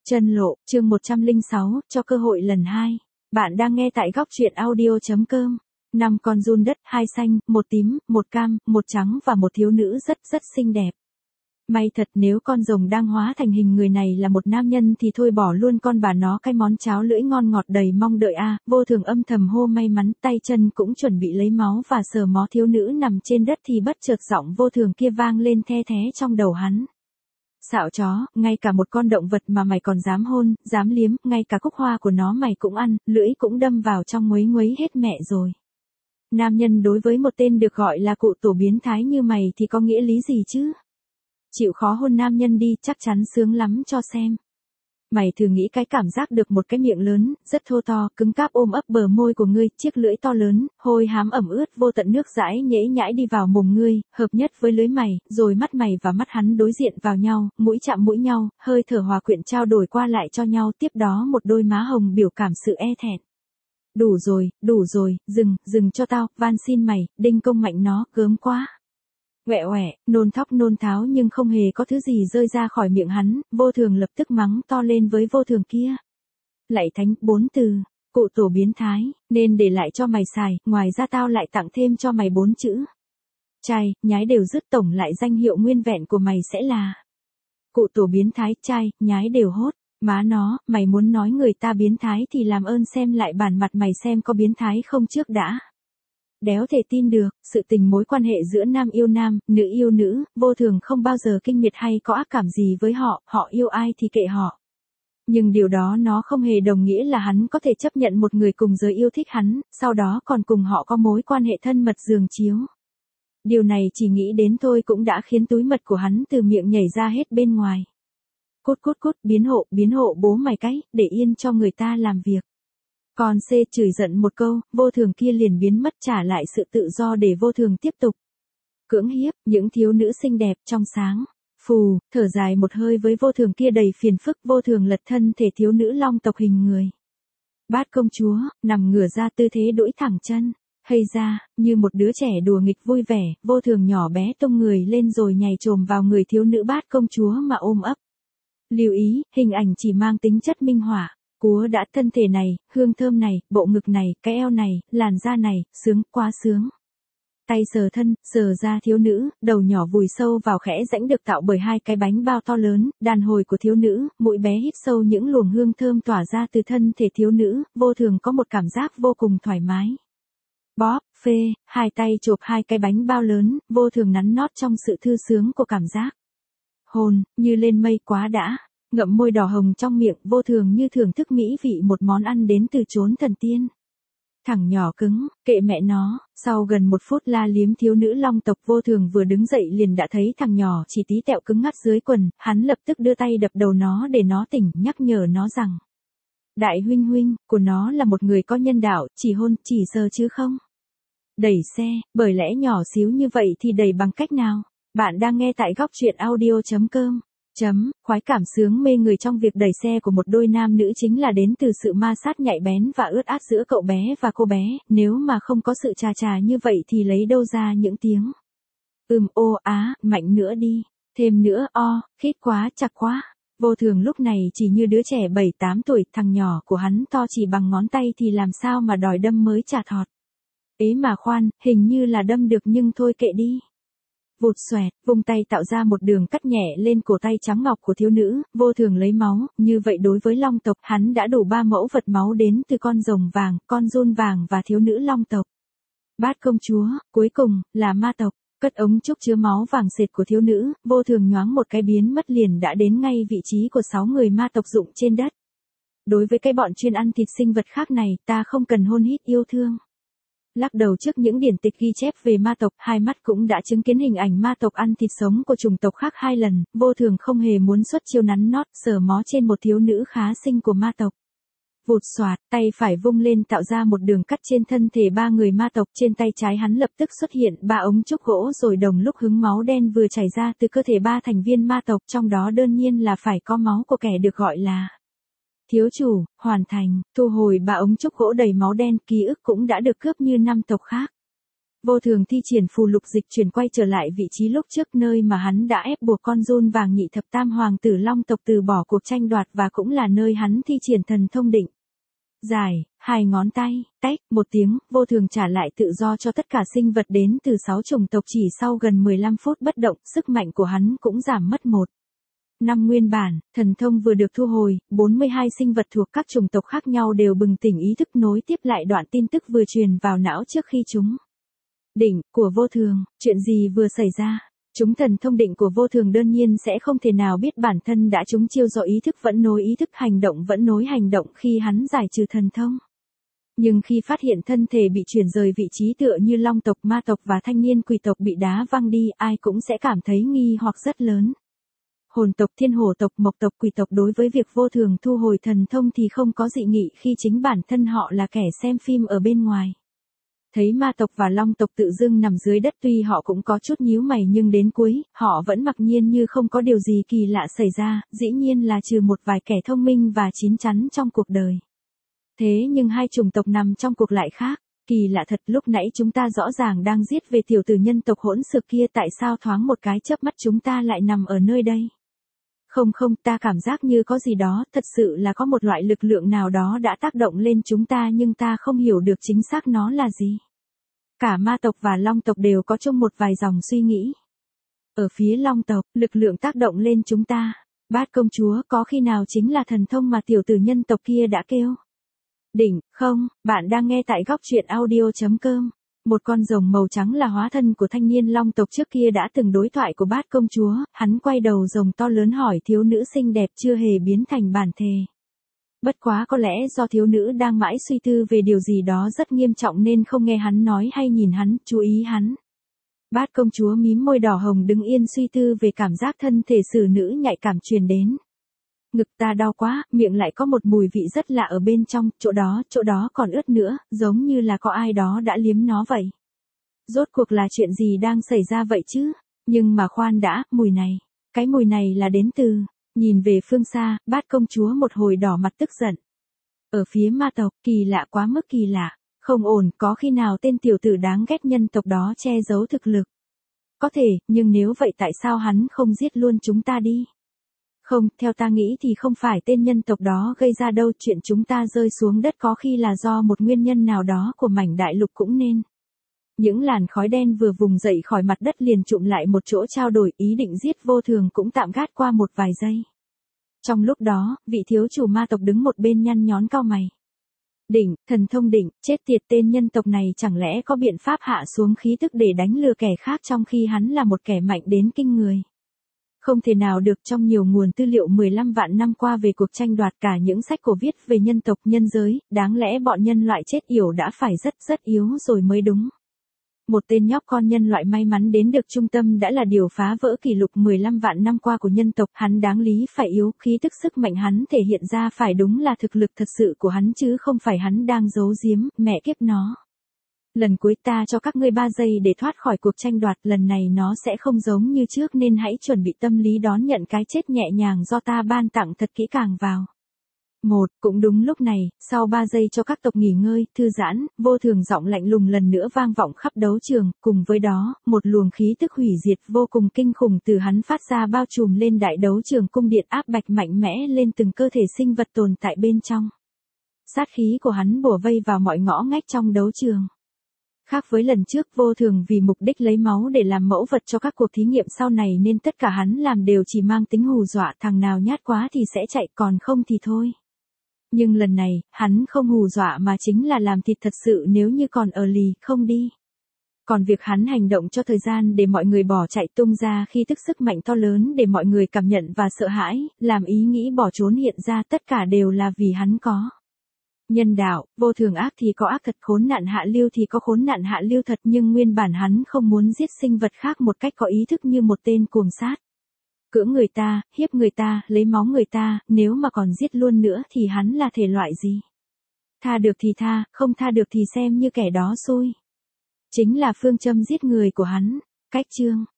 Chân lộ, chương 106, cho cơ hội lần 2. Bạn đang nghe tại góc truyện audio.com. 5 con giun đất, 2 xanh, 1 tím, 1 cam, 1 trắng và một thiếu nữ rất xinh đẹp. May thật nếu con rồng đang hóa thành hình người này là một nam nhân thì thôi bỏ luôn con bà nó cái món cháo lưỡi ngon ngọt đầy mong đợi a. Vô Thường âm thầm hô may mắn, tay chân cũng chuẩn bị lấy máu và sờ mó thiếu nữ nằm trên đất thì bất chợt giọng Vô Thường kia vang lên the thé trong đầu hắn. Xạo chó, ngay cả một con động vật mà mày còn dám hôn, dám liếm, ngay cả cúc hoa của nó mày cũng ăn, lưỡi cũng đâm vào trong nguấy nguấy hết mẹ rồi. Nam nhân đối với một tên được gọi là cụ tổ biến thái như mày thì có nghĩa lý gì chứ? Chịu khó hôn nam nhân đi, chắc chắn sướng lắm cho xem. Mày thử nghĩ cái cảm giác được một cái miệng lớn, rất thô to, cứng cáp ôm ấp bờ môi của ngươi, chiếc lưỡi to lớn, hôi hám ẩm ướt vô tận nước dãi nhễ nhãi đi vào mồm ngươi, hợp nhất với lưỡi mày, rồi mắt mày và mắt hắn đối diện vào nhau, mũi chạm mũi nhau, hơi thở hòa quyện trao đổi qua lại cho nhau, tiếp đó một đôi má hồng biểu cảm sự e thẹn. Đủ rồi, dừng cho tao, van xin mày, đinh công mạnh nó, gớm quá. Quẹ quẹ, nôn thóc nôn tháo nhưng không hề có thứ gì rơi ra khỏi miệng hắn, Vô Thường lập tức mắng to lên với Vô Thường kia. Lạy thánh, 4 từ, cụ tổ biến thái, nên để lại cho mày xài, ngoài ra tao lại tặng thêm cho mày 4 chữ. Trai, nhái đều dứt, tổng lại danh hiệu nguyên vẹn của mày sẽ là cụ tổ biến thái, trai, nhái đều hốt. Má nó, mày muốn nói người ta biến thái thì làm ơn xem lại bản mặt mày xem có biến thái không trước đã. Đéo thể tin được, sự tình mối quan hệ giữa nam yêu nam, nữ yêu nữ, Vô Thường không bao giờ kinh miệt hay có ác cảm gì với họ, họ yêu ai thì kệ họ. Nhưng điều đó nó không hề đồng nghĩa là hắn có thể chấp nhận một người cùng giới yêu thích hắn, sau đó còn cùng họ có mối quan hệ thân mật giường chiếu. Điều này chỉ nghĩ đến thôi cũng đã khiến túi mật của hắn từ miệng nhảy ra hết bên ngoài. Cút, biến hộ bố mày cái, để yên cho người ta làm việc. Còn C chửi giận một câu, Vô Thường kia liền biến mất trả lại sự tự do để Vô Thường tiếp tục. Cưỡng hiếp, những thiếu nữ xinh đẹp trong sáng. Phù, thở dài một hơi với Vô Thường kia đầy phiền phức, Vô Thường lật thân thể thiếu nữ long tộc hình người. Bát công chúa, nằm ngửa ra tư thế duỗi thẳng chân. Hay ra, như một đứa trẻ đùa nghịch vui vẻ, Vô Thường nhỏ bé tung người lên rồi nhảy chồm vào người thiếu nữ bát công chúa mà ôm ấp. Lưu ý, hình ảnh chỉ mang tính chất minh họa. Cúa đã thân thể này, hương thơm này, bộ ngực này, cái eo này, làn da này, sướng, quá sướng. Tay sờ thân, sờ ra thiếu nữ, đầu nhỏ vùi sâu vào khẽ rãnh được tạo bởi 2 cái bánh bao to lớn, đàn hồi của thiếu nữ, mũi bé hít sâu những luồng hương thơm tỏa ra từ thân thể thiếu nữ, Vô Thường có một cảm giác vô cùng thoải mái. Bóp, phê, 2 tay chộp 2 cái bánh bao lớn, Vô Thường nắn nót trong sự thư sướng của cảm giác. Hồn, như lên mây quá đã. Ngậm môi đỏ hồng trong miệng, Vô Thường như thưởng thức mỹ vị một món ăn đến từ chốn thần tiên. Thằng nhỏ cứng, kệ mẹ nó, sau gần 1 phút la liếm thiếu nữ long tộc, Vô Thường vừa đứng dậy liền đã thấy thằng nhỏ chỉ tí tẹo cứng ngắc dưới quần, hắn lập tức đưa tay đập đầu nó để nó tỉnh, nhắc nhở nó rằng. Đại huynh của nó là một người có nhân đạo, chỉ hôn, chỉ sờ chứ không. Đẩy xe, bởi lẽ nhỏ xíu như vậy thì đẩy bằng cách nào? Bạn đang nghe tại góc truyện audio.com. Khoái cảm sướng mê người trong việc đẩy xe của một đôi nam nữ chính là đến từ sự ma sát nhạy bén và ướt át giữa cậu bé và cô bé, nếu mà không có sự chà như vậy thì lấy đâu ra những tiếng. Ô á, mạnh nữa đi, thêm nữa, khít quá, chặt quá. Vô Thường lúc này chỉ như đứa trẻ 7-8 tuổi, thằng nhỏ của hắn to chỉ bằng ngón tay thì làm sao mà đòi đâm mới chà thọt. Ế mà khoan, hình như là đâm được nhưng thôi kệ đi. Vụt xoẹt, vung tay tạo ra một đường cắt nhẹ lên cổ tay trắng ngọc của thiếu nữ, Vô Thường lấy máu, như vậy đối với long tộc, hắn đã đủ 3 mẫu vật máu đến từ con rồng vàng, con giun vàng và thiếu nữ long tộc. Bát công chúa, cuối cùng, là ma tộc, cất ống trúc chứa máu vàng sệt của thiếu nữ, Vô Thường nhoáng một cái biến mất liền đã đến ngay vị trí của 6 người ma tộc dụng trên đất. Đối với cái bọn chuyên ăn thịt sinh vật khác này, ta không cần hôn hít yêu thương. Lắc đầu trước những điển tịch ghi chép về ma tộc, 2 mắt cũng đã chứng kiến hình ảnh ma tộc ăn thịt sống của chủng tộc khác 2 lần, Vô Thường không hề muốn xuất chiêu nắn nót, sờ mó trên một thiếu nữ khá xinh của ma tộc. Vụt xoạt, tay phải vung lên tạo ra một đường cắt trên thân thể 3 người ma tộc, trên tay trái hắn lập tức xuất hiện 3 ống trúc gỗ rồi đồng lúc hứng máu đen vừa chảy ra từ cơ thể 3 thành viên ma tộc, trong đó đơn nhiên là phải có máu của kẻ được gọi là thiếu chủ. Hoàn thành, thu hồi 3 ống trúc gỗ đầy máu đen, ký ức cũng đã được cướp như 5 tộc khác. Vô Thường thi triển phù lục dịch chuyển quay trở lại vị trí lúc trước, nơi mà hắn đã ép buộc con giun vàng nhị thập tam hoàng tử Long tộc từ bỏ cuộc tranh đoạt, và cũng là nơi hắn thi triển thần thông định. Dài, 2 ngón tay, tách, một tiếng, Vô Thường trả lại tự do cho tất cả sinh vật đến từ 6 chủng tộc. Chỉ sau gần 15 phút bất động, sức mạnh của hắn cũng giảm mất 1/5 nguyên bản. Thần thông vừa được thu hồi, 42 sinh vật thuộc các chủng tộc khác nhau đều bừng tỉnh ý thức, nối tiếp lại đoạn tin tức vừa truyền vào não trước khi chúng định của Vô Thường. Chuyện gì vừa xảy ra? Chúng thần thông định của Vô Thường đương nhiên sẽ không thể nào biết bản thân đã trúng chiêu do ý thức vẫn nối ý thức, hành động vẫn nối hành động khi hắn giải trừ thần thông. Nhưng khi phát hiện thân thể bị chuyển rời vị trí tựa như Long tộc, Ma tộc và thanh niên quỷ tộc bị đá văng đi, ai cũng sẽ cảm thấy nghi hoặc rất lớn. Hồn tộc, thiên hổ tộc, mộc tộc, quỷ tộc đối với việc Vô Thường thu hồi thần thông thì không có dị nghị, khi chính bản thân họ là kẻ xem phim ở bên ngoài. Thấy ma tộc và long tộc tự dưng nằm dưới đất, tuy họ cũng có chút nhíu mày nhưng đến cuối, họ vẫn mặc nhiên như không có điều gì kỳ lạ xảy ra, dĩ nhiên là trừ một vài kẻ thông minh và chín chắn trong cuộc đời. Thế nhưng hai chủng tộc nằm trong cuộc lại khác. Kỳ lạ thật, lúc nãy chúng ta rõ ràng đang giết về tiểu tử nhân tộc hỗn xược kia, tại sao thoáng một cái chớp mắt chúng ta lại nằm ở nơi đây? Không, ta cảm giác như có gì đó, thật sự là có một loại lực lượng nào đó đã tác động lên chúng ta, nhưng ta không hiểu được chính xác nó là gì. Cả ma tộc và long tộc đều có chung một vài dòng suy nghĩ. Ở phía long tộc, lực lượng tác động lên chúng ta. Bát công chúa, có khi nào chính là thần thông mà tiểu tử nhân tộc kia đã kêu đỉnh không? Bạn đang nghe tại góc truyện audio.com. Một con rồng màu trắng là hóa thân của thanh niên long tộc trước kia đã từng đối thoại của bát công chúa, hắn quay đầu rồng to lớn hỏi thiếu nữ xinh đẹp chưa hề biến thành bản thể. Bất quá có lẽ do thiếu nữ đang mãi suy tư về điều gì đó rất nghiêm trọng nên không nghe hắn nói hay nhìn hắn, chú ý hắn. Bát công chúa mím môi đỏ hồng đứng yên suy tư về cảm giác thân thể xử nữ nhạy cảm truyền đến. Ngực ta đau quá, miệng lại có một mùi vị rất lạ ở bên trong, chỗ đó còn ướt nữa, giống như là có ai đó đã liếm nó vậy. Rốt cuộc là chuyện gì đang xảy ra vậy chứ? Nhưng mà khoan đã, mùi này, cái mùi này là đến từ... Nhìn về phương xa, bát công chúa một hồi đỏ mặt tức giận. Ở phía ma tộc, kỳ lạ quá mức kỳ lạ, không ổn, có khi nào tên tiểu tử đáng ghét nhân tộc đó che giấu thực lực? Có thể, nhưng nếu vậy tại sao hắn không giết luôn chúng ta đi? Không, theo ta nghĩ thì không phải tên nhân tộc đó gây ra đâu, chuyện chúng ta rơi xuống đất có khi là do một nguyên nhân nào đó của mảnh đại lục cũng nên. Những làn khói đen vừa vùng dậy khỏi mặt đất liền trụm lại một chỗ trao đổi, ý định giết Vô Thường cũng tạm gác qua một vài giây. Trong lúc đó, vị thiếu chủ ma tộc đứng một bên nhăn nhón cau mày. Đỉnh, thần thông đỉnh, chết tiệt, tên nhân tộc này chẳng lẽ có biện pháp hạ xuống khí tức để đánh lừa kẻ khác trong khi hắn là một kẻ mạnh đến kinh người. Không thể nào được, trong nhiều nguồn tư liệu 15 vạn năm qua về cuộc tranh đoạt, cả những sách cổ viết về nhân tộc nhân giới, đáng lẽ bọn nhân loại chết yểu đã phải rất yếu rồi mới đúng. Một tên nhóc con nhân loại may mắn đến được trung tâm đã là điều phá vỡ kỷ lục 15 vạn năm qua của nhân tộc, hắn đáng lý phải yếu, khí tức sức mạnh hắn thể hiện ra phải đúng là thực lực thật sự của hắn chứ không phải hắn đang giấu giếm, mẹ kiếp nó. Lần cuối ta cho các ngươi 3 giây để thoát khỏi cuộc tranh đoạt, lần này nó sẽ không giống như trước nên hãy chuẩn bị tâm lý đón nhận cái chết nhẹ nhàng do ta ban tặng thật kỹ càng vào. Cũng đúng lúc này, sau 3 giây cho các tộc nghỉ ngơi, thư giãn, Vô Thường giọng lạnh lùng lần nữa vang vọng khắp đấu trường, cùng với đó, một luồng khí tức hủy diệt vô cùng kinh khủng từ hắn phát ra bao trùm lên đại đấu trường cung điện, áp bạch mạnh mẽ lên từng cơ thể sinh vật tồn tại bên trong. Sát khí của hắn bủa vây vào mọi ngõ ngách trong đấu trường. Khác với lần trước, Vô Thường vì mục đích lấy máu để làm mẫu vật cho các cuộc thí nghiệm sau này nên tất cả hắn làm đều chỉ mang tính hù dọa, thằng nào nhát quá thì sẽ chạy, còn không thì thôi. Nhưng lần này, hắn không hù dọa mà chính là làm thịt thật sự nếu như còn ở lì, không đi. Còn việc hắn hành động cho thời gian để mọi người bỏ chạy tung ra khi tức sức mạnh to lớn để mọi người cảm nhận và sợ hãi, làm ý nghĩ bỏ trốn hiện ra, tất cả đều là vì hắn có nhân đạo. Vô Thường ác thì có ác thật, khốn nạn hạ lưu thì có khốn nạn hạ lưu thật, nhưng nguyên bản hắn không muốn giết sinh vật khác một cách có ý thức như một tên cuồng sát. Cưỡng người ta, hiếp người ta, lấy máu người ta, nếu mà còn giết luôn nữa thì hắn là thể loại gì? Tha được thì tha, không tha được thì xem như kẻ đó xui. Chính là phương châm giết người của hắn. Cách chương